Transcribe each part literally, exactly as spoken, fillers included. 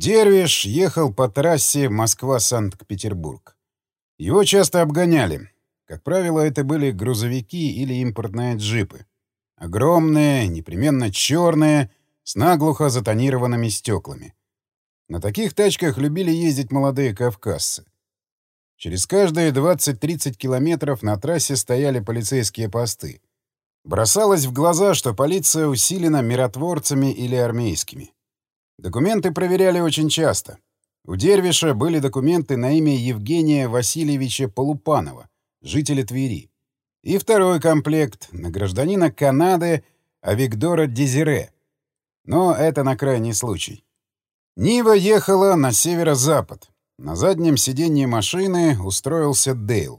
Дервиш ехал по трассе Москва-Санкт-Петербург. Его часто обгоняли. Как правило, это были грузовики или импортные джипы. Огромные, непременно черные, с наглухо затонированными стеклами. На таких тачках любили ездить молодые кавказцы. Через каждые двадцать-тридцать километров на трассе стояли полицейские посты. Бросалось в глаза, что полиция усилена миротворцами или армейскими. Документы проверяли очень часто. У Дервиша были документы на имя Евгения Васильевича Полупанова, жителя Твери. И второй комплект на гражданина Канады Авигдора Дезире. Но это на крайний случай. Нива ехала на северо-запад. На заднем сиденье машины устроился Дейл.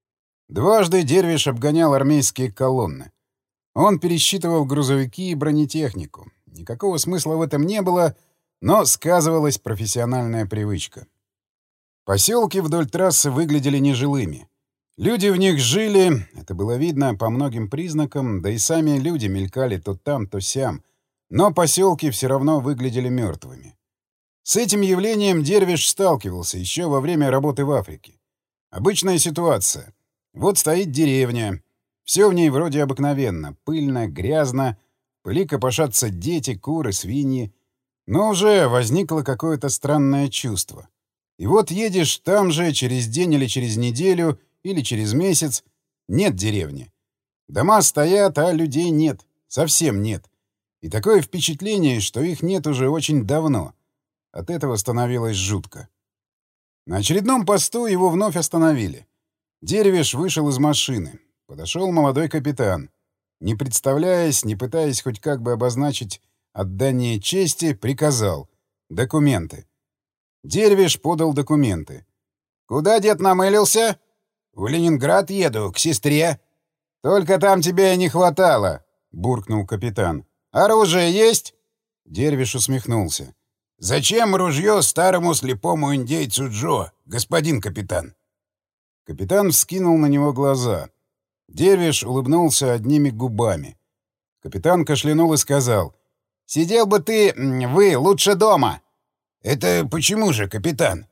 Дважды Дервиш обгонял армейские колонны. Он пересчитывал грузовики и бронетехнику. Никакого смысла в этом не было, но сказывалась профессиональная привычка. Поселки вдоль трассы выглядели нежилыми. Люди в них жили, это было видно по многим признакам, да и сами люди мелькали то там, то сям, но поселки все равно выглядели мертвыми. С этим явлением Дервиш сталкивался еще во время работы в Африке. Обычная ситуация. Вот стоит деревня. Все в ней вроде обыкновенно. Пыльно, грязно. В пыли копошатся дети, куры, свиньи. Но уже возникло какое-то странное чувство. И вот едешь там же через день или через неделю, или через месяц. Нет деревни. Дома стоят, а людей нет. Совсем нет. И такое впечатление, что их нет уже очень давно. От этого становилось жутко. На очередном посту его вновь остановили. Дервиш вышел из машины. Подошел молодой капитан. Не представляясь, не пытаясь хоть как бы обозначить отдание чести, приказал. Документы. Дервиш подал документы. «Куда, дед, намылился?» «В Ленинград еду, к сестре». «Только там тебя и не хватало», — буркнул капитан. «Оружие есть?» Дервиш усмехнулся. «Зачем ружье старому слепому индейцу Джо, господин капитан?» Капитан вскинул на него глаза. Дервиш улыбнулся одними губами. Капитан кашлянул и сказал: «Сидел бы ты, вы, лучше дома!» «Это почему же, капитан?»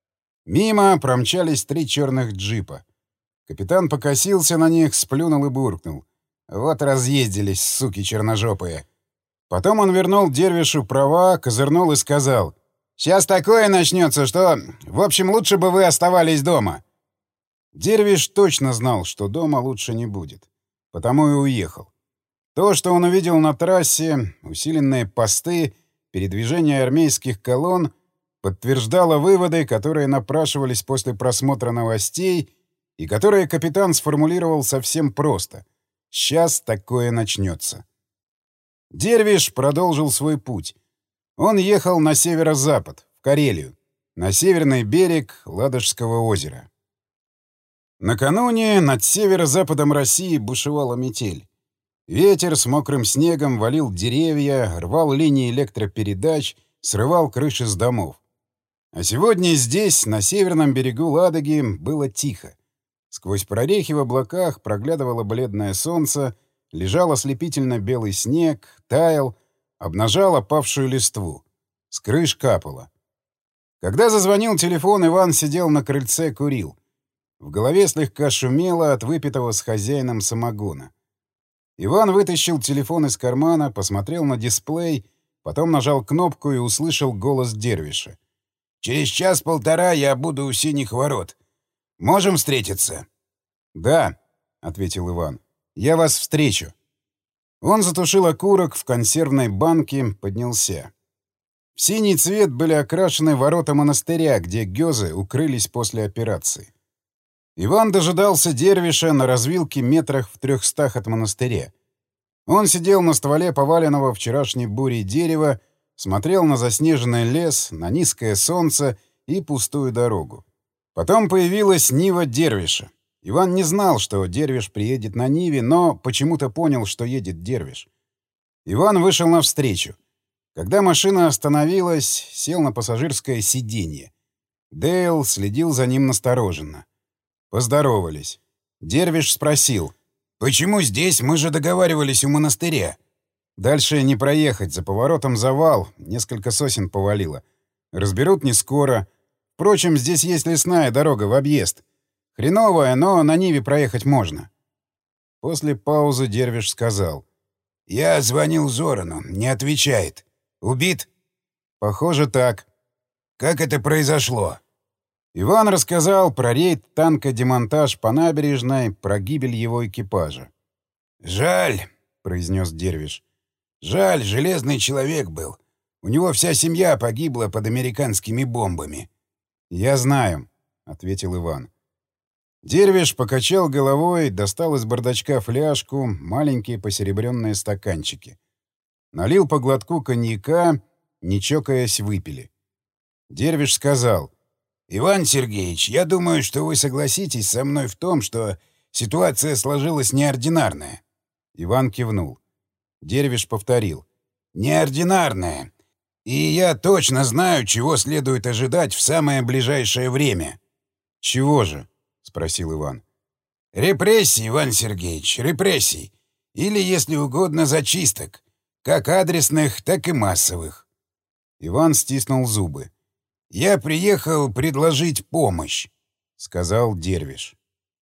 Мимо промчались три черных джипа. Капитан покосился на них, сплюнул и буркнул. «Вот разъездились, суки черножопые!» Потом он вернул Дервишу права, козырнул и сказал: «Сейчас такое начнется, что... В общем, лучше бы вы оставались дома». Дервиш точно знал, что дома лучше не будет. Потому и уехал. То, что он увидел на трассе, усиленные посты, передвижение армейских колонн, подтверждало выводы, которые напрашивались после просмотра новостей и которые капитан сформулировал совсем просто. «Сейчас такое начнется». Дервиш продолжил свой путь. Он ехал на северо-запад, в Карелию, на северный берег Ладожского озера. Накануне над северо-западом России бушевала метель. Ветер с мокрым снегом валил деревья, рвал линии электропередач, срывал крыши с домов. А сегодня здесь, на северном берегу Ладоги, было тихо. Сквозь прорехи в облаках проглядывало бледное солнце, лежал ослепительно белый снег, таял, обнажал опавшую листву. С крыш капало. Когда зазвонил телефон, Иван сидел на крыльце, курил. В голове слегка шумело от выпитого с хозяином самогона. Иван вытащил телефон из кармана, посмотрел на дисплей, потом нажал кнопку и услышал голос Дервиша. «Через час-полтора я буду у Синих ворот. Можем встретиться?» «Да», — ответил Иван. «Я вас встречу». Он затушил окурок в консервной банке, поднялся. В синий цвет были окрашены ворота монастыря, где гёзы укрылись после операции. Иван дожидался Дервиша на развилке метрах в трехстах от монастыря. Он сидел на стволе поваленного вчерашней бурей дерева, смотрел на заснеженный лес, на низкое солнце и пустую дорогу. Потом появилась Нива Дервиша. Иван не знал, что Дервиш приедет на Ниве, но почему-то понял, что едет Дервиш. Иван вышел навстречу. Когда машина остановилась, сел на пассажирское сиденье. Дейл следил за ним настороженно. Поздоровались. Дервиш спросил: «Почему здесь? Мы же договаривались у монастыря». «Дальше не проехать, за поворотом завал, несколько сосен повалило. Разберут не скоро. Впрочем, здесь есть лесная дорога в объезд. Хреновая, но на Ниве проехать можно. После паузы Дервиш сказал. «Я звонил Зорану. Не отвечает. Убит?» «Похоже, так». «Как это произошло?» Иван рассказал про рейд танка-демонтаж по набережной, про гибель его экипажа. «Жаль», — произнес Дервиш. «Жаль, железный человек был. У него вся семья погибла под американскими бомбами». «Я знаю», — ответил Иван. Дервиш покачал головой, достал из бардачка фляжку, маленькие посеребренные стаканчики. Налил по глотку коньяка, не чокаясь, выпили. Дервиш сказал: «Иван Сергеевич, я думаю, что вы согласитесь со мной в том, что ситуация сложилась неординарная». Иван кивнул. Дервиш повторил: «Неординарная. И я точно знаю, чего следует ожидать в самое ближайшее время». «Чего же?» — спросил Иван. «Репрессий, Иван Сергеевич, репрессий. Или, если угодно, зачисток. Как адресных, так и массовых». Иван стиснул зубы. «Я приехал предложить помощь», — сказал Дервиш.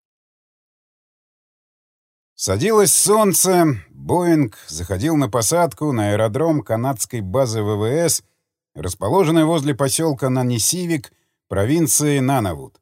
Садилось солнце, «Боинг» заходил на посадку на аэродром канадской базы ВВС, расположенной возле поселка Нанисивик, провинции Нанавут.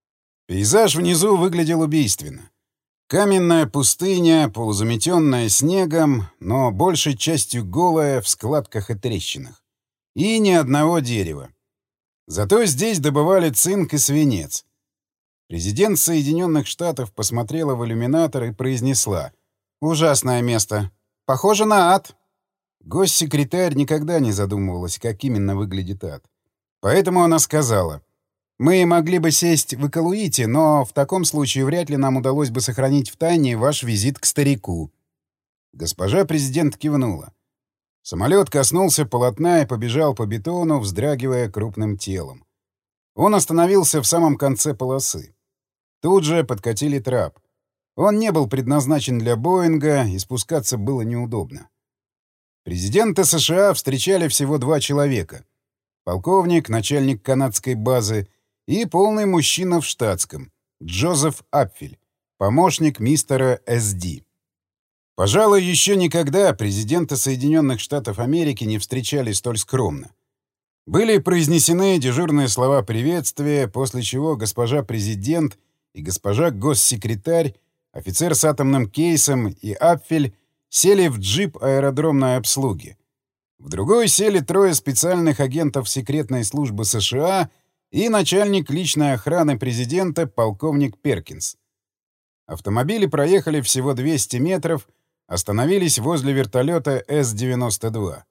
Пейзаж внизу выглядел убийственно. Каменная пустыня, полузаметенная снегом, но большей частью голая в складках и трещинах. И ни одного дерева. Зато здесь добывали цинк и свинец. Президент Соединенных Штатов посмотрела в иллюминатор и произнесла: «Ужасное место. Похоже на ад». Госсекретарь никогда не задумывалась, как именно выглядит ад. Поэтому она сказала: «Мы могли бы сесть в Икалуите, но в таком случае вряд ли нам удалось бы сохранить в тайне ваш визит к старику». Госпожа президент кивнула. Самолет коснулся полотна и побежал по бетону, вздрагивая крупным телом. Он остановился в самом конце полосы. Тут же подкатили трап. Он не был предназначен для Боинга, и спускаться было неудобно. Президента США встречали всего два человека. Полковник, начальник канадской базы, и полный мужчина в штатском, Джозеф Апфель, помощник мистера Эс Ди. Пожалуй, еще никогда президента Соединенных Штатов Америки не встречали столь скромно. Были произнесены дежурные слова приветствия, после чего госпожа президент и госпожа госсекретарь, офицер с атомным кейсом и Апфель сели в джип аэродромной обслуги. В другой сели трое специальных агентов секретной службы США и начальник личной охраны президента полковник Перкинс. Автомобили проехали всего двести метров, остановились возле вертолета Эс девяносто два.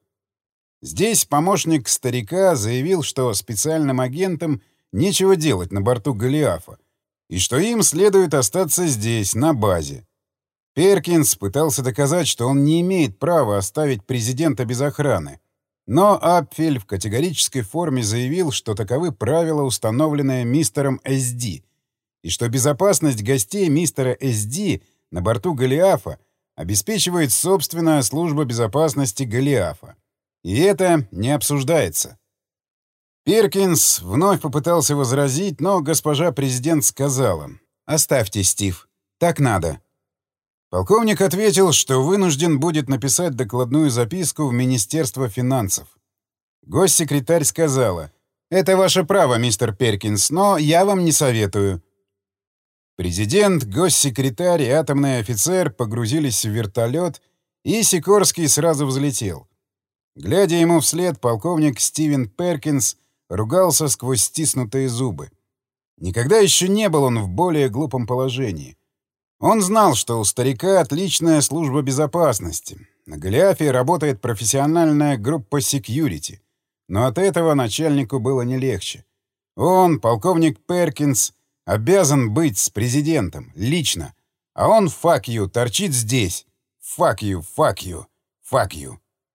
Здесь помощник старика заявил, что специальным агентам нечего делать на борту Голиафа, и что им следует остаться здесь, на базе. Перкинс пытался доказать, что он не имеет права оставить президента без охраны, но Апфель в категорической форме заявил, что таковы правила, установленные мистером Эс Ди, и что безопасность гостей мистера Эс Ди на борту Голиафа обеспечивает собственная служба безопасности Голиафа. И это не обсуждается. Перкинс вновь попытался возразить, но госпожа президент сказала: «Оставьте, Стив. Так надо». Полковник ответил, что вынужден будет написать докладную записку в Министерство финансов. Госсекретарь сказала: «Это ваше право, мистер Перкинс, но я вам не советую». Президент, госсекретарь и атомный офицер погрузились в вертолет, и Сикорский сразу взлетел. Глядя ему вслед, полковник Стивен Перкинс ругался сквозь стиснутые зубы. Никогда еще не был он в более глупом положении. Он знал, что у старика отличная служба безопасности. На Голиафе работает профессиональная группа секьюрити. Но от этого начальнику было не легче. Он, полковник Перкинс, обязан быть с президентом, лично. А он, fuck you, торчит здесь. Fuck you, fuck you, fuck you.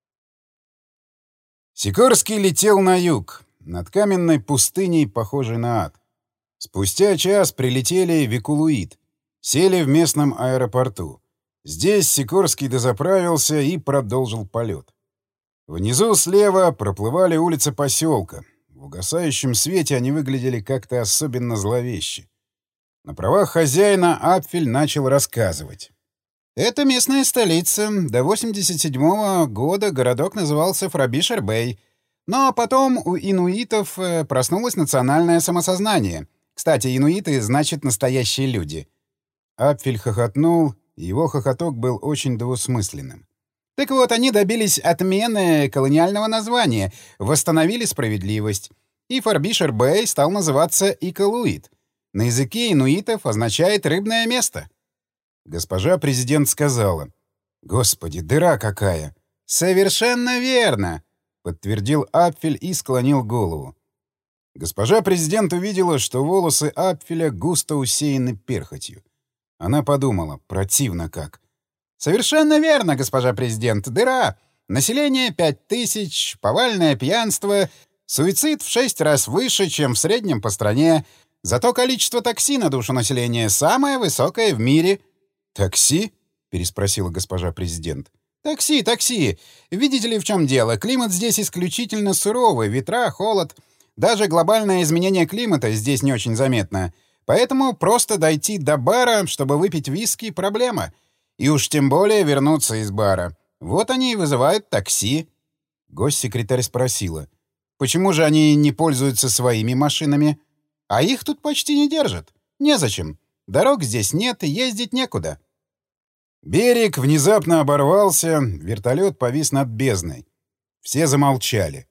Сикорский летел на юг, над каменной пустыней, похожей на ад. Спустя час прилетели в Икалуит, сели в местном аэропорту. Здесь Сикорский дозаправился и продолжил полет. Внизу слева проплывали улицы поселка. В угасающем свете они выглядели как-то особенно зловеще. На правах хозяина Апфель начал рассказывать. «Это местная столица. До восемьдесят седьмого года городок назывался Фрабишер-Бэй. Но потом у инуитов э, проснулось национальное самосознание. Кстати, инуиты значит настоящие люди». Апфель хохотнул, и его хохоток был очень двусмысленным. «Так вот, они добились отмены колониального названия, восстановили справедливость. И Фрабишер-Бэй стал называться Икалуит. На языке инуитов означает «рыбное место». Госпожа президент сказала: «Господи, дыра какая!» «Совершенно верно!» — подтвердил Апфель и склонил голову. Госпожа президент увидела, что волосы Апфеля густо усеяны перхотью. Она подумала: противно как. «Совершенно верно, госпожа президент, дыра. Население пять тысяч, повальное пьянство, суицид в шесть раз выше, чем в среднем по стране. Зато количество такси на душу населения самое высокое в мире». «Такси?» — переспросила госпожа президент. «Такси, такси. Видите ли, в чем дело? Климат здесь исключительно суровый, ветра, холод. Даже глобальное изменение климата здесь не очень заметно. Поэтому просто дойти до бара, чтобы выпить виски — проблема. И уж тем более вернуться из бара. Вот они и вызывают такси». Госсекретарь спросила: «Почему же они не пользуются своими машинами? А их тут почти не держат. Незачем. Дорог здесь нет, и ездить некуда». Берег внезапно оборвался, вертолет повис над бездной. Все замолчали.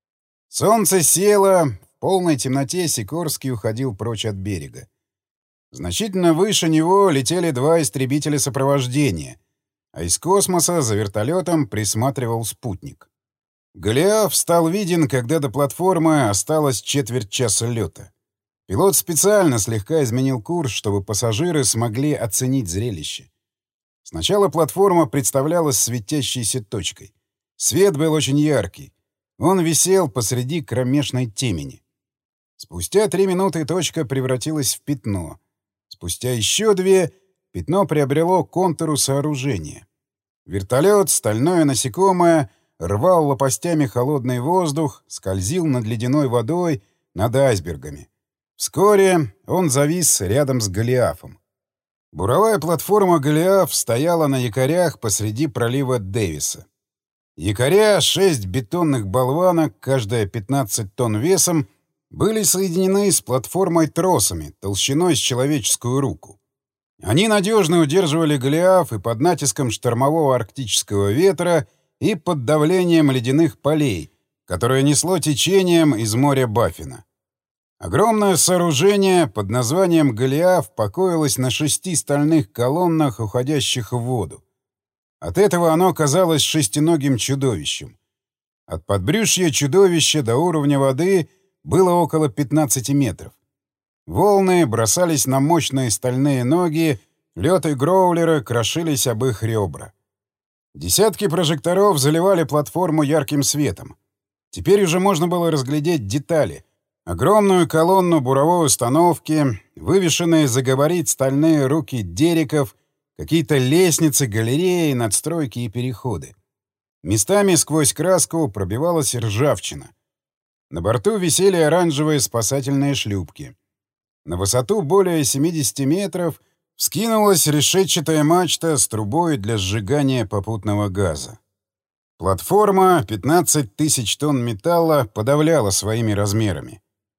Солнце село, в полной темноте Сикорский уходил прочь от берега. Значительно выше него летели два истребителя сопровождения, а из космоса за вертолетом присматривал спутник. Голиаф стал виден, когда до платформы осталось четверть часа лета. Пилот специально слегка изменил курс, чтобы пассажиры смогли оценить зрелище. Сначала платформа представлялась светящейся точкой. Свет был очень яркий. Он висел посреди кромешной темени. Спустя три минуты точка превратилась в пятно. Спустя еще две пятно приобрело контуру сооружения. Вертолет, стальное насекомое, рвал лопастями холодный воздух, скользил над ледяной водой, над айсбергами. Вскоре он завис рядом с Голиафом. Буровая платформа «Голиаф» стояла на якорях посреди пролива Дэвиса. Якоря, шесть бетонных болванок, каждая пятнадцать тонн весом, были соединены с платформой тросами, толщиной с человеческую руку. Они надежно удерживали «Голиаф» и под натиском штормового арктического ветра, и под давлением ледяных полей, которое несло течением из моря Баффина. Огромное сооружение под названием «Голиаф» покоилось на шести стальных колоннах, уходящих в воду. От этого оно казалось шестиногим чудовищем. От подбрюшья чудовища до уровня воды было около пятнадцати метров. Волны бросались на мощные стальные ноги, лед и гроулеры крошились об их ребра. Десятки прожекторов заливали платформу ярким светом. Теперь уже можно было разглядеть детали. Огромную колонну буровой установки, вывешенные за габарит стальные руки дереков, какие-то лестницы, галереи, надстройки и переходы. Местами сквозь краску пробивалась ржавчина. На борту висели оранжевые спасательные шлюпки. На высоту более семидесяти метров вскинулась решетчатая мачта с трубой для сжигания попутного газа. Платформа, пятнадцать тысяч тонн металла, подавляла своими размерами.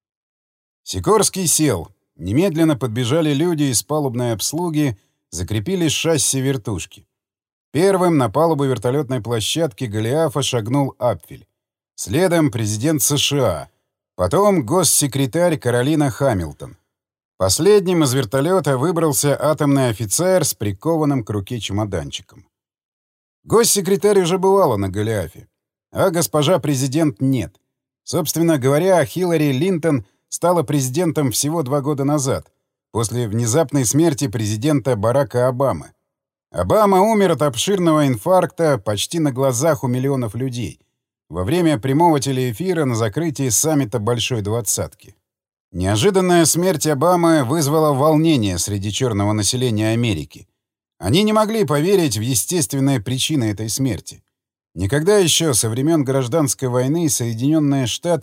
Сикорский сел. Немедленно подбежали люди из палубной обслуги, закрепили шасси вертушки. Первым на палубу вертолетной площадки Голиафа шагнул Апфель. Следом президент США. Потом госсекретарь Каролина Хамилтон. Последним из вертолета выбрался атомный офицер с прикованным к руке чемоданчиком. Госсекретарь уже бывала на Голиафе, а госпожа президент нет. Собственно говоря, Хиллари Линтон стала президентом всего два года назад, после внезапной смерти президента Барака Обамы. Обама умер от обширного инфаркта почти на глазах у миллионов людей во время прямого телеэфира на закрытии саммита Большой Двадцатки. Неожиданная смерть Обамы вызвала волнение среди черного населения Америки. Они не могли поверить в естественные причины этой смерти. Никогда еще со времен Гражданской войны Соединенные Штаты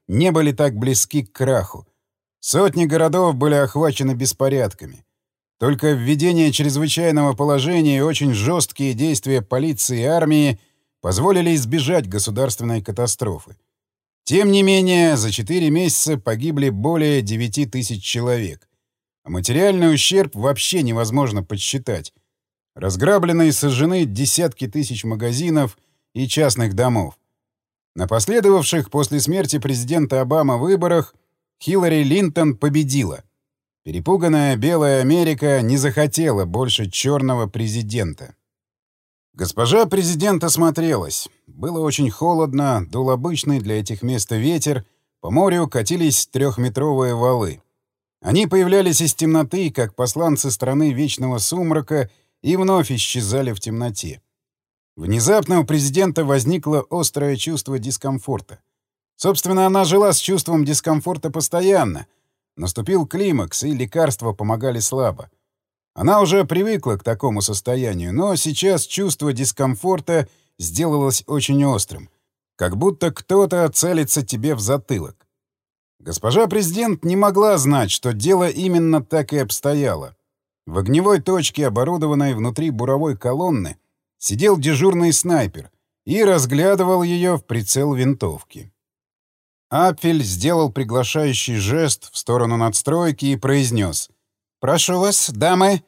не были так близки к краху. Сотни городов были охвачены беспорядками. Только введение чрезвычайного положения и очень жесткие действия полиции и армии позволили избежать государственной катастрофы. Тем не менее, за четыре месяца погибли более девяти тысяч человек. А материальный ущерб вообще невозможно подсчитать. Разграблены и сожжены десятки тысяч магазинов и частных домов. На последовавших после смерти президента Обамы выборах Хиллари Клинтон победила. Перепуганная Белая Америка не захотела больше черного президента. Госпожа президент осмотрелась. Было очень холодно, дул обычный для этих мест ветер, по морю катились трехметровые валы. Они появлялись из темноты, как посланцы страны вечного сумрака, и вновь исчезали в темноте. Внезапно у президента возникло острое чувство дискомфорта. Собственно, она жила с чувством дискомфорта постоянно. Наступил климакс, и лекарства помогали слабо. Она уже привыкла к такому состоянию, но сейчас чувство дискомфорта сделалось очень острым. Как будто кто-то целится тебе в затылок. Госпожа президент не могла знать, что дело именно так и обстояло. В огневой точке, оборудованной внутри буровой колонны, сидел дежурный снайпер и разглядывал ее в прицел винтовки. Апфель сделал приглашающий жест в сторону надстройки и произнес: «Прошу вас, дамы».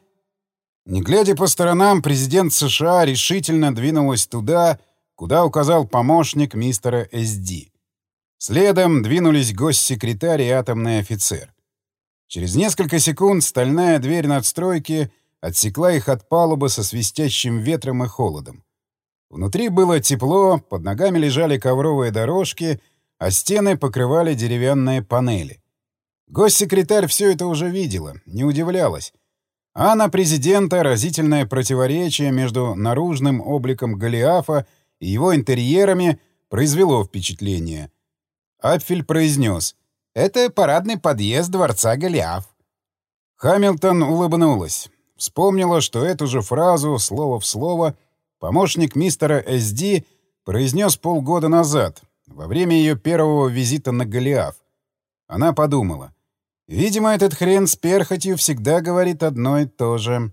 Не глядя по сторонам, президент США решительно двинулась туда, куда указал помощник мистера Эс Ди. Следом двинулись госсекретарь и атомный офицер. Через несколько секунд стальная дверь надстройки отсекла их от палубы со свистящим ветром и холодом. Внутри было тепло, под ногами лежали ковровые дорожки, а стены покрывали деревянные панели. Госсекретарь все это уже видела, не удивлялась. А на президента разительное противоречие между наружным обликом Голиафа и его интерьерами произвело впечатление. Апфель произнес: «Это парадный подъезд дворца Голиаф». Хамилтон улыбнулась. Вспомнила, что эту же фразу, слово в слово, помощник мистера Эс Ди произнес полгода назад, во время ее первого визита на Голиаф. Она подумала: видимо, этот хрен с перхотью всегда говорит одно и то же.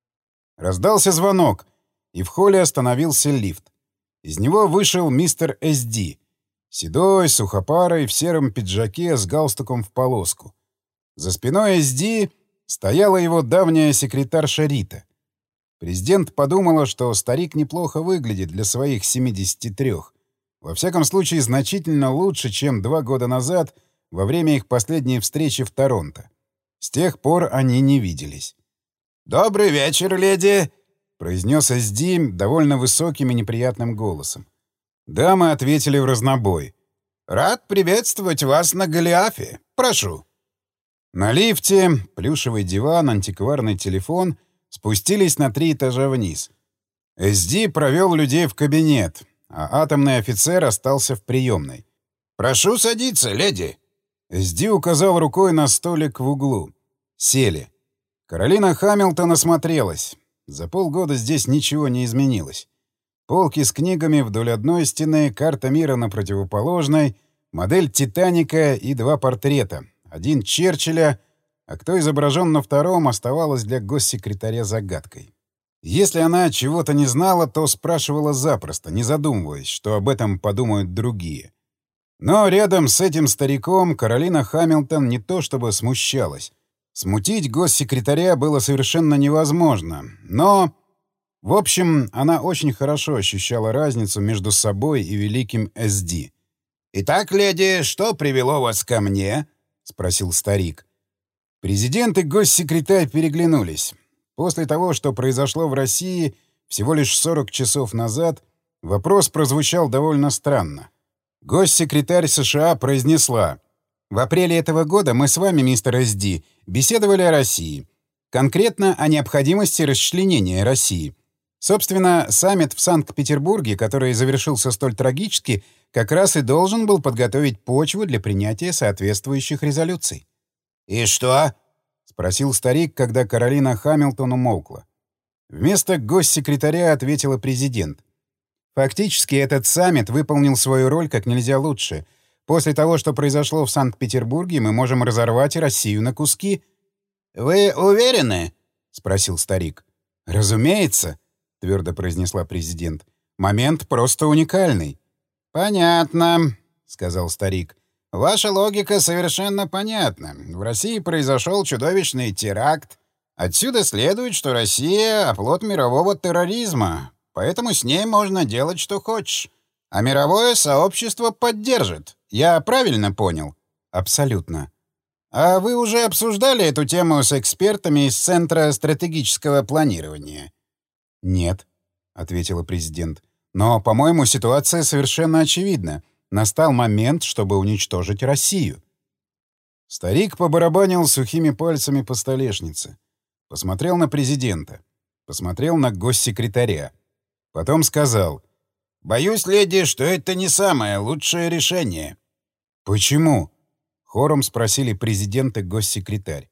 Раздался звонок, и в холле остановился лифт. Из него вышел мистер Эс Ди. Седой, сухопарый, в сером пиджаке с галстуком в полоску. За спиной Эс Ди стояла его давняя секретарша Рита. Президент подумала, что старик неплохо выглядит для своих семидесяти трёх. Во всяком случае, значительно лучше, чем два года назад во время их последней встречи в Торонто. С тех пор они не виделись. «Добрый вечер, леди!» — произнес Эс Ди довольно высоким и неприятным голосом. Дамы ответили в разнобой. «Рад приветствовать вас на Голиафе. Прошу». На лифте плюшевый диван, антикварный телефон спустились на три этажа вниз. Эс Ди провел людей в кабинет, а атомный офицер остался в приемной. «Прошу садиться, леди!» Эс Ди указал рукой на столик в углу. Сели. Каролина Хамилтон осмотрелась. За полгода здесь ничего не изменилось. Полки с книгами вдоль одной стены, карта мира на противоположной, модель «Титаника» и два портрета. Один Черчилля, а кто изображен на втором, оставалось для госсекретаря загадкой. Если она чего-то не знала, то спрашивала запросто, не задумываясь, что об этом подумают другие. Но рядом с этим стариком Каролина Хамилтон не то чтобы смущалась. Смутить госсекретаря было совершенно невозможно, но... В общем, она очень хорошо ощущала разницу между собой и великим Эс Ди. «Итак, леди, что привело вас ко мне?» — спросил старик. Президент и госсекретарь переглянулись. После того, что произошло в России всего лишь сорок часов назад, вопрос прозвучал довольно странно. Госсекретарь США произнесла: «В апреле этого года мы с вами, мистер Эс Ди, беседовали о России. Конкретно о необходимости расчленения России. Собственно, саммит в Санкт-Петербурге, который завершился столь трагически, как раз и должен был подготовить почву для принятия соответствующих резолюций». «И что?» — спросил старик, когда Каролина Хамилтон умолкла. Вместо госсекретаря ответила президент. «Фактически этот саммит выполнил свою роль как нельзя лучше. После того, что произошло в Санкт-Петербурге, мы можем разорвать и Россию на куски». «Вы уверены?» — спросил старик. «Разумеется», — твердо произнесла президент. «Момент просто уникальный». «Понятно», — сказал старик. «Ваша логика совершенно понятна. В России произошел чудовищный теракт. Отсюда следует, что Россия — оплот мирового терроризма, поэтому с ней можно делать, что хочешь. А мировое сообщество поддержит. Я правильно понял?» «Абсолютно». «А вы уже обсуждали эту тему с экспертами из Центра стратегического планирования?» «Нет», — ответила президент. «Но, по-моему, ситуация совершенно очевидна. Настал момент, чтобы уничтожить Россию». Старик побарабанил сухими пальцами по столешнице. Посмотрел на президента. Посмотрел на госсекретаря. Потом сказал: «Боюсь, леди, что это не самое лучшее решение». «Почему?» — хором спросили президент и госсекретарь.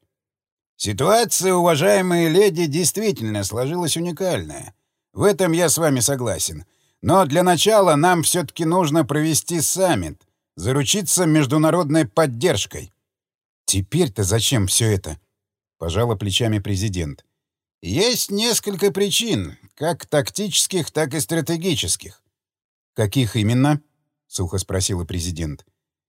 «Ситуация, уважаемые леди, действительно сложилась уникальная. В этом я с вами согласен. Но для начала нам все-таки нужно провести саммит, заручиться международной поддержкой». «Теперь-то зачем все это?» — пожала плечами президент. «Есть несколько причин, как тактических, так и стратегических». «Каких именно?» — сухо спросила президент.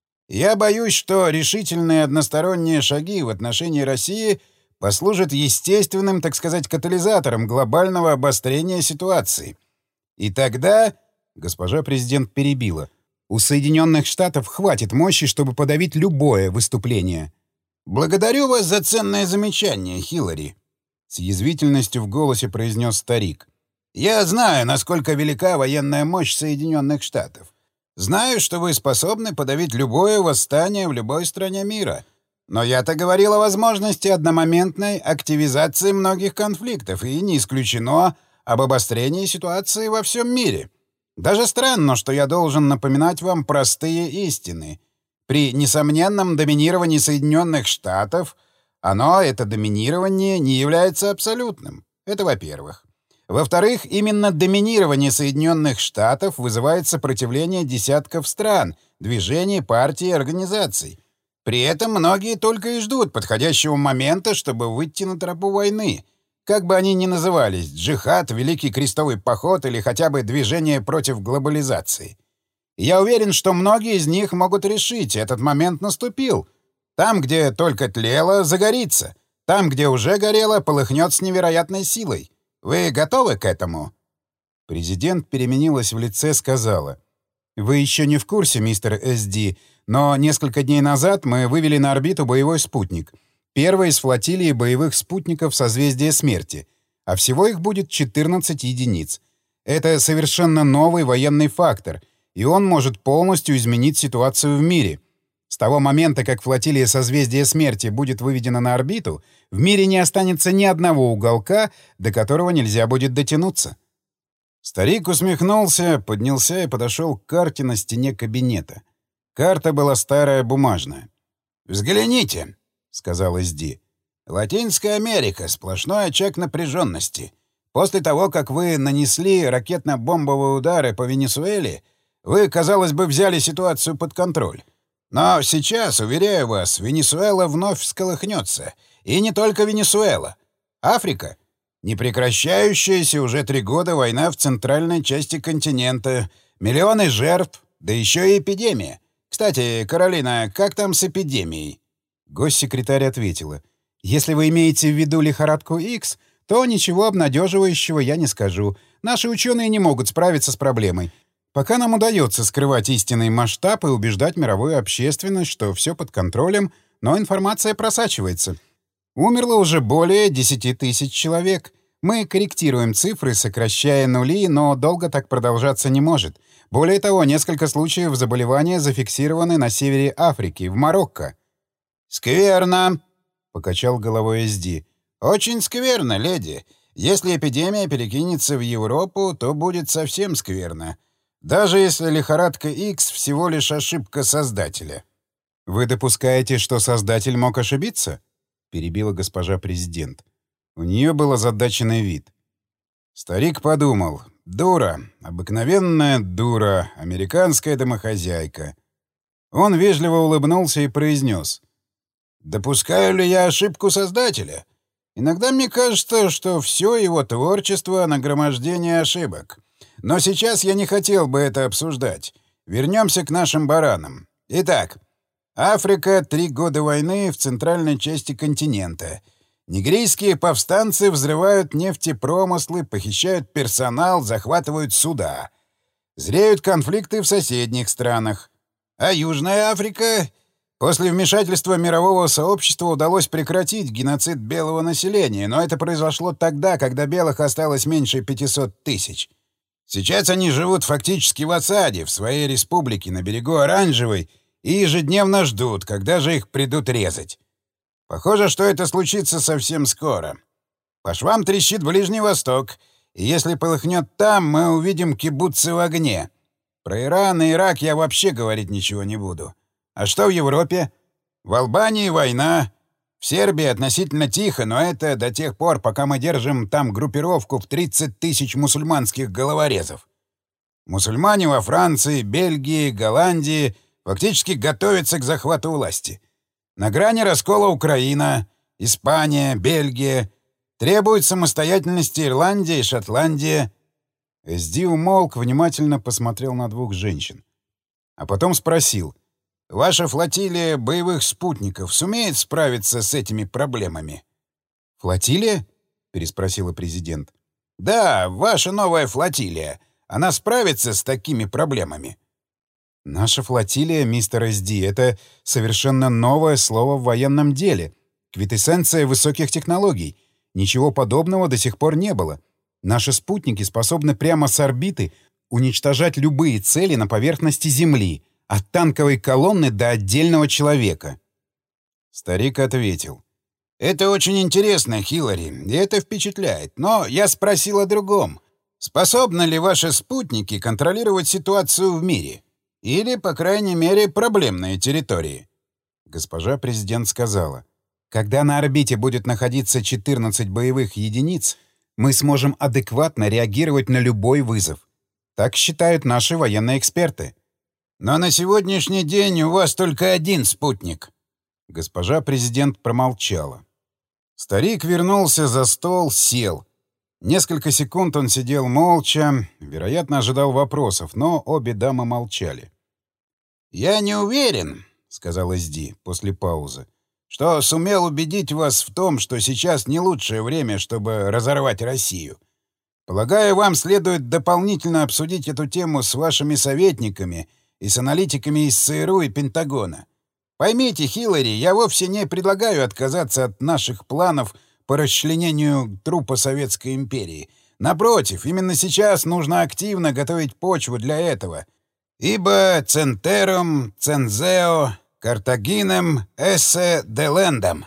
«Я боюсь, что решительные односторонние шаги в отношении России послужат естественным, так сказать, катализатором глобального обострения ситуации. И тогда...» — госпожа президент перебила. «У Соединенных Штатов хватит мощи, чтобы подавить любое выступление». «Благодарю вас за ценное замечание, Хиллари», — с язвительностью в голосе произнес старик. «Я знаю, насколько велика военная мощь Соединенных Штатов. Знаю, что вы способны подавить любое восстание в любой стране мира. Но я-то говорил о возможности одномоментной активизации многих конфликтов, и не исключено об обострении ситуации во всем мире. Даже странно, что я должен напоминать вам простые истины. При несомненном доминировании Соединенных Штатов оно, это доминирование, не является абсолютным. Это во-первых. Во-вторых, именно доминирование Соединенных Штатов вызывает сопротивление десятков стран, движений, партий и организаций. При этом многие только и ждут подходящего момента, чтобы выйти на тропу войны. Как бы они ни назывались — джихад, Великий крестовый поход или хотя бы движение против глобализации. Я уверен, что многие из них могут решить, этот момент наступил. Там, где только тлело, загорится. Там, где уже горело, полыхнет с невероятной силой. Вы готовы к этому?» Президент переменилась в лице, сказала: «Вы еще не в курсе, мистер Эс Ди, но несколько дней назад мы вывели на орбиту боевой спутник. Первый из флотилии боевых спутников созвездия смерти. А всего их будет четырнадцать единиц. Это совершенно новый военный фактор, и он может полностью изменить ситуацию в мире. С того момента, как флотилия созвездия смерти будет выведена на орбиту, в мире не останется ни одного уголка, до которого нельзя будет дотянуться». Старик усмехнулся, поднялся и подошел к карте на стене кабинета. Карта была старая, бумажная. «Взгляните», — сказал Эс Ди. «Латинская Америка — сплошной очаг напряженности. После того, как вы нанесли ракетно-бомбовые удары по Венесуэле, вы, казалось бы, взяли ситуацию под контроль. Но сейчас, уверяю вас, Венесуэла вновь всколыхнется. И не только Венесуэла. Африка. Непрекращающаяся уже три года война в центральной части континента. Миллионы жертв, да еще и эпидемия. Кстати, Каролина, как там с эпидемией?» Госсекретарь ответила: «Если вы имеете в виду лихорадку Икс, то ничего обнадеживающего я не скажу. Наши ученые не могут справиться с проблемой. Пока нам удается скрывать истинный масштаб и убеждать мировую общественность, что все под контролем, но информация просачивается. Умерло уже более десяти тысяч человек. Мы корректируем цифры, сокращая нули, но долго так продолжаться не может. Более того, несколько случаев заболевания зафиксированы на севере Африки, в Марокко». «Скверно», — покачал головой Эс Ди. «Очень скверно, леди. Если эпидемия перекинется в Европу, то будет совсем скверно. Даже если лихорадка Икс всего лишь ошибка создателя». «Вы допускаете, что создатель мог ошибиться?» — перебила госпожа президент. У нее был озадаченный вид. Старик подумал: дура, обыкновенная дура, американская домохозяйка. Он вежливо улыбнулся и произнес: «Допускаю ли я ошибку создателя? Иногда мне кажется, что все его творчество — нагромождение ошибок. Но сейчас я не хотел бы это обсуждать. Вернемся к нашим баранам. Итак, Африка — три года войны в центральной части континента. Нигерийские повстанцы взрывают нефтепромыслы, похищают персонал, захватывают суда. Зреют конфликты в соседних странах. А Южная Африка? После вмешательства мирового сообщества удалось прекратить геноцид белого населения, но это произошло тогда, когда белых осталось меньше пятисот тысяч. Сейчас они живут фактически в осаде, в своей республике на берегу Оранжевой, и ежедневно ждут, когда же их придут резать. Похоже, что это случится совсем скоро. По швам трещит Ближний Восток, и если полыхнет там, мы увидим кибуцы в огне. Про Иран и Ирак я вообще говорить ничего не буду. А что в Европе? В Албании война. В Сербии относительно тихо, но это до тех пор, пока мы держим там группировку в тридцать тысяч мусульманских головорезов. Мусульмане во Франции, Бельгии, Голландии фактически готовятся к захвату власти. На грани раскола Украина, Испания, Бельгия. Требуют самостоятельности Ирландия и Шотландия. Эсди умолк, внимательно посмотрел на двух женщин. А потом спросил: «Ваша флотилия боевых спутников сумеет справиться с этими проблемами?» «Флотилия?» — переспросила президент. «Да, ваша новая флотилия. Она справится с такими проблемами?» «Наша флотилия, мистер Эсди, — это совершенно новое слово в военном деле. Квинтэссенция высоких технологий. Ничего подобного до сих пор не было. Наши спутники способны прямо с орбиты уничтожать любые цели на поверхности Земли, от танковой колонны до отдельного человека». Старик ответил: «Это очень интересно, Хиллари, и это впечатляет. Но я спросил о другом. Способны ли ваши спутники контролировать ситуацию в мире? Или, по крайней мере, проблемные территории?» Госпожа президент сказала: «Когда на орбите будет находиться четырнадцать боевых единиц, мы сможем адекватно реагировать на любой вызов. Так считают наши военные эксперты». «Но на сегодняшний день у вас только один спутник». Госпожа президент промолчала. Старик вернулся за стол, сел. Несколько секунд он сидел молча, вероятно, ожидал вопросов, но обе дамы молчали. «Я не уверен», — сказал Эсди после паузы, «что сумел убедить вас в том, что сейчас не лучшее время, чтобы разорвать Россию. Полагаю, вам следует дополнительно обсудить эту тему с вашими советниками и с аналитиками из ЦРУ и Пентагона. Поймите, Хиллари, я вовсе не предлагаю отказаться от наших планов по расчленению трупа Советской империи. Напротив, именно сейчас нужно активно готовить почву для этого. Ибо центерум, цензео, картагинем, эссе делендам».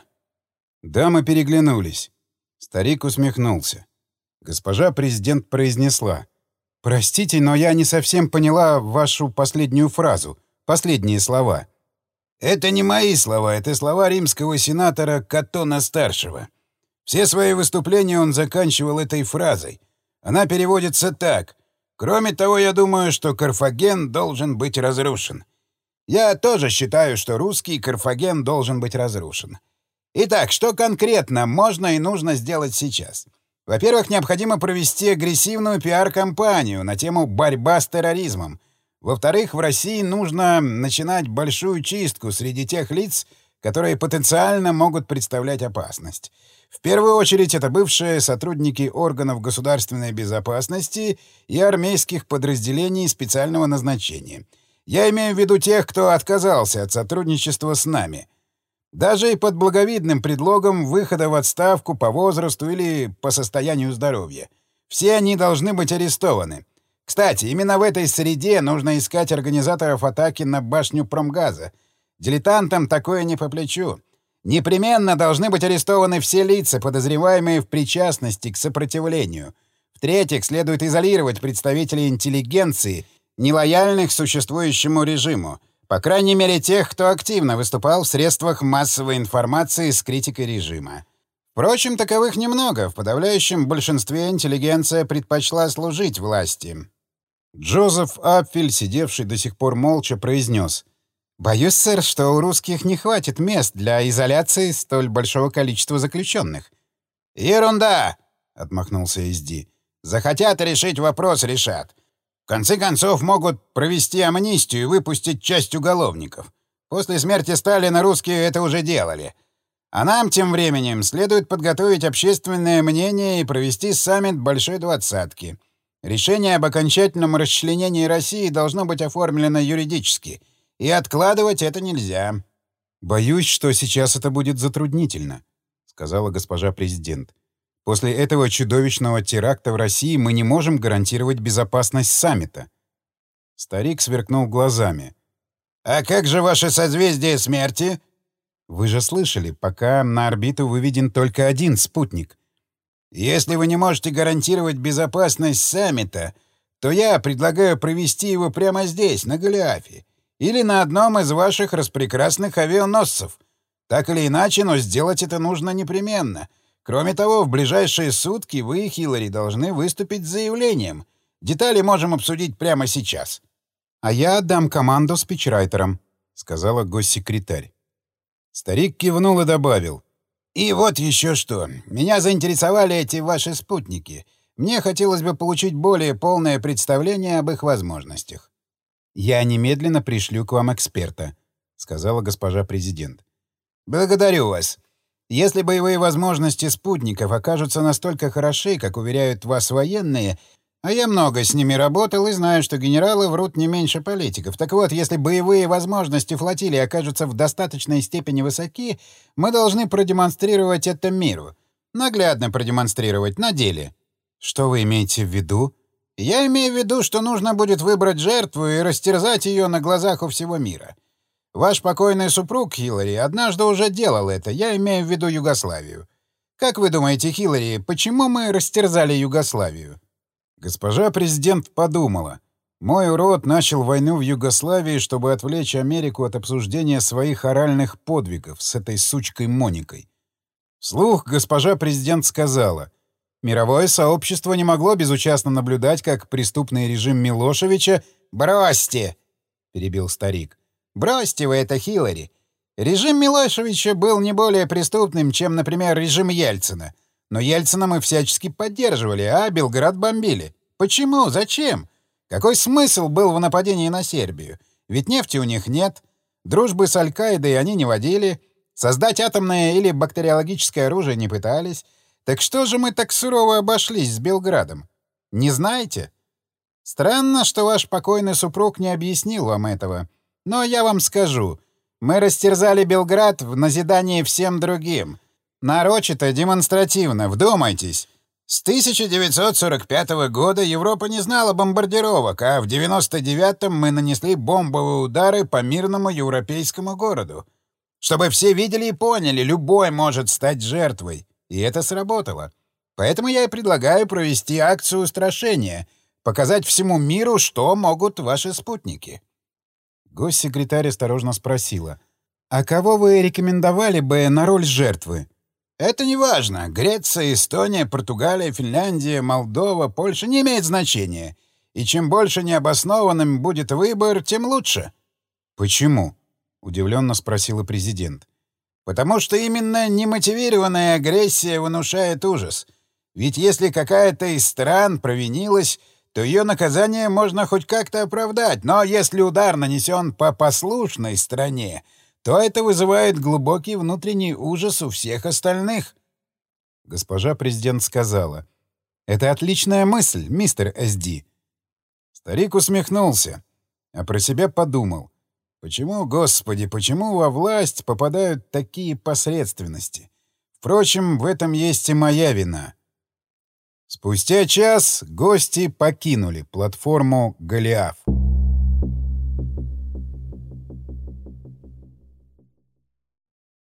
Дамы переглянулись. Старик усмехнулся. Госпожа президент произнесла: «Простите, но я не совсем поняла вашу последнюю фразу, последние слова». «Это не мои слова, это слова римского сенатора Каттона-старшего. Все свои выступления он заканчивал этой фразой. Она переводится так: «Кроме того, я думаю, что Карфаген должен быть разрушен». Я тоже считаю, что русский Карфаген должен быть разрушен. Итак, что конкретно можно и нужно сделать сейчас? Во-первых, необходимо провести агрессивную пиар-кампанию на тему «борьба с терроризмом». Во-вторых, в России нужно начинать большую чистку среди тех лиц, которые потенциально могут представлять опасность. В первую очередь, это бывшие сотрудники органов государственной безопасности и армейских подразделений специального назначения. Я имею в виду тех, кто отказался от сотрудничества с нами. Даже и под благовидным предлогом выхода в отставку по возрасту или по состоянию здоровья. Все они должны быть арестованы. Кстати, именно в этой среде нужно искать организаторов атаки на башню Промгаза. Дилетантам такое не по плечу. Непременно должны быть арестованы все лица, подозреваемые в причастности к сопротивлению. В-третьих, следует изолировать представителей интеллигенции, нелояльных существующему режиму. По крайней мере, тех, кто активно выступал в средствах массовой информации с критикой режима. Впрочем, таковых немного. В подавляющем большинстве интеллигенция предпочла служить власти. Джозеф Апфель, сидевший до сих пор молча, произнес: «Боюсь, сэр, что у русских не хватит мест для изоляции столь большого количества заключенных». «Ерунда!» — отмахнулся Эсди. «Захотят решить вопрос — решат. В конце концов, могут провести амнистию и выпустить часть уголовников. После смерти Сталина русские это уже делали. А нам, тем временем, следует подготовить общественное мнение и провести саммит Большой Двадцатки. Решение об окончательном расчленении России должно быть оформлено юридически, и откладывать это нельзя». «Боюсь, что сейчас это будет затруднительно», — сказала госпожа президент. «После этого чудовищного теракта в России мы не можем гарантировать безопасность саммита». Старик сверкнул глазами. «А как же ваше созвездие смерти?» «Вы же слышали, пока на орбиту выведен только один спутник». «Если вы не можете гарантировать безопасность саммита, то я предлагаю провести его прямо здесь, на Голиафе, или на одном из ваших распрекрасных авианосцев. Так или иначе, но сделать это нужно непременно. Кроме того, в ближайшие сутки вы, Хиллари, должны выступить с заявлением. Детали можем обсудить прямо сейчас». «А я отдам команду спичрайтерам», — сказала госсекретарь. Старик кивнул и добавил. «И вот еще что. Меня заинтересовали эти ваши спутники. Мне хотелось бы получить более полное представление об их возможностях». «Я немедленно пришлю к вам эксперта», — сказала госпожа президент. «Благодарю вас. Если боевые возможности спутников окажутся настолько хороши, как уверяют вас военные, а я много с ними работал и знаю, что генералы врут не меньше политиков. Так вот, если боевые возможности флотилии окажутся в достаточной степени высоки, мы должны продемонстрировать это миру. Наглядно продемонстрировать на деле». «Что вы имеете в виду?» «Я имею в виду, что нужно будет выбрать жертву и растерзать ее на глазах у всего мира. Ваш покойный супруг, Хиллари, однажды уже делал это, я имею в виду Югославию. Как вы думаете, Хиллари, почему мы растерзали Югославию?» Госпожа президент подумала. Мой урод начал войну в Югославии, чтобы отвлечь Америку от обсуждения своих оральных подвигов с этой сучкой Моникой. Вслух госпожа президент сказала: «Мировое сообщество не могло безучастно наблюдать, как преступный режим Милошевича...» «Бросьте!» — перебил старик. «Бросьте вы это, Хиллари. Режим Милошевича был не более преступным, чем, например, режим Ельцина. Но Ельцина мы всячески поддерживали, а Белград бомбили. Почему? Зачем? Какой смысл был в нападении на Сербию? Ведь нефти у них нет. Дружбы с Аль-Каидой они не водили. Создать атомное или бактериологическое оружие не пытались. Так что же мы так сурово обошлись с Белградом? Не знаете? Странно, что ваш покойный супруг не объяснил вам этого. Но я вам скажу. Мы растерзали Белград в назидание всем другим. Нарочито, демонстративно, вдумайтесь. С тысяча девятьсот сорок пятого года Европа не знала бомбардировок, а в девяносто девятом мы нанесли бомбовые удары по мирному европейскому городу. Чтобы все видели и поняли, любой может стать жертвой. И это сработало. Поэтому я и предлагаю провести акцию устрашения, показать всему миру, что могут ваши спутники». Госсекретарь осторожно спросила: «А кого вы рекомендовали бы на роль жертвы?» «Это не важно. Греция, Эстония, Португалия, Финляндия, Молдова, Польша — не имеет значения. И чем больше необоснованным будет выбор, тем лучше». «Почему?» — удивленно спросила президент. «Потому что именно немотивированная агрессия внушает ужас. Ведь если какая-то из стран провинилась, то ее наказание можно хоть как-то оправдать. Но если удар нанесен по послушной стране, то это вызывает глубокий внутренний ужас у всех остальных». Госпожа президент сказала: «Это отличная мысль, мистер Эсди». Старик усмехнулся, а про себя подумал: почему, Господи, почему во власть попадают такие посредственности? Впрочем, в этом есть и моя вина. Спустя час гости покинули платформу «Голиаф».